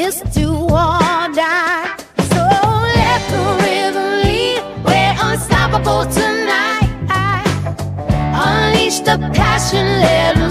It's do or die. So let the rhythm lead. We're unstoppable tonight. Unleash the passion, let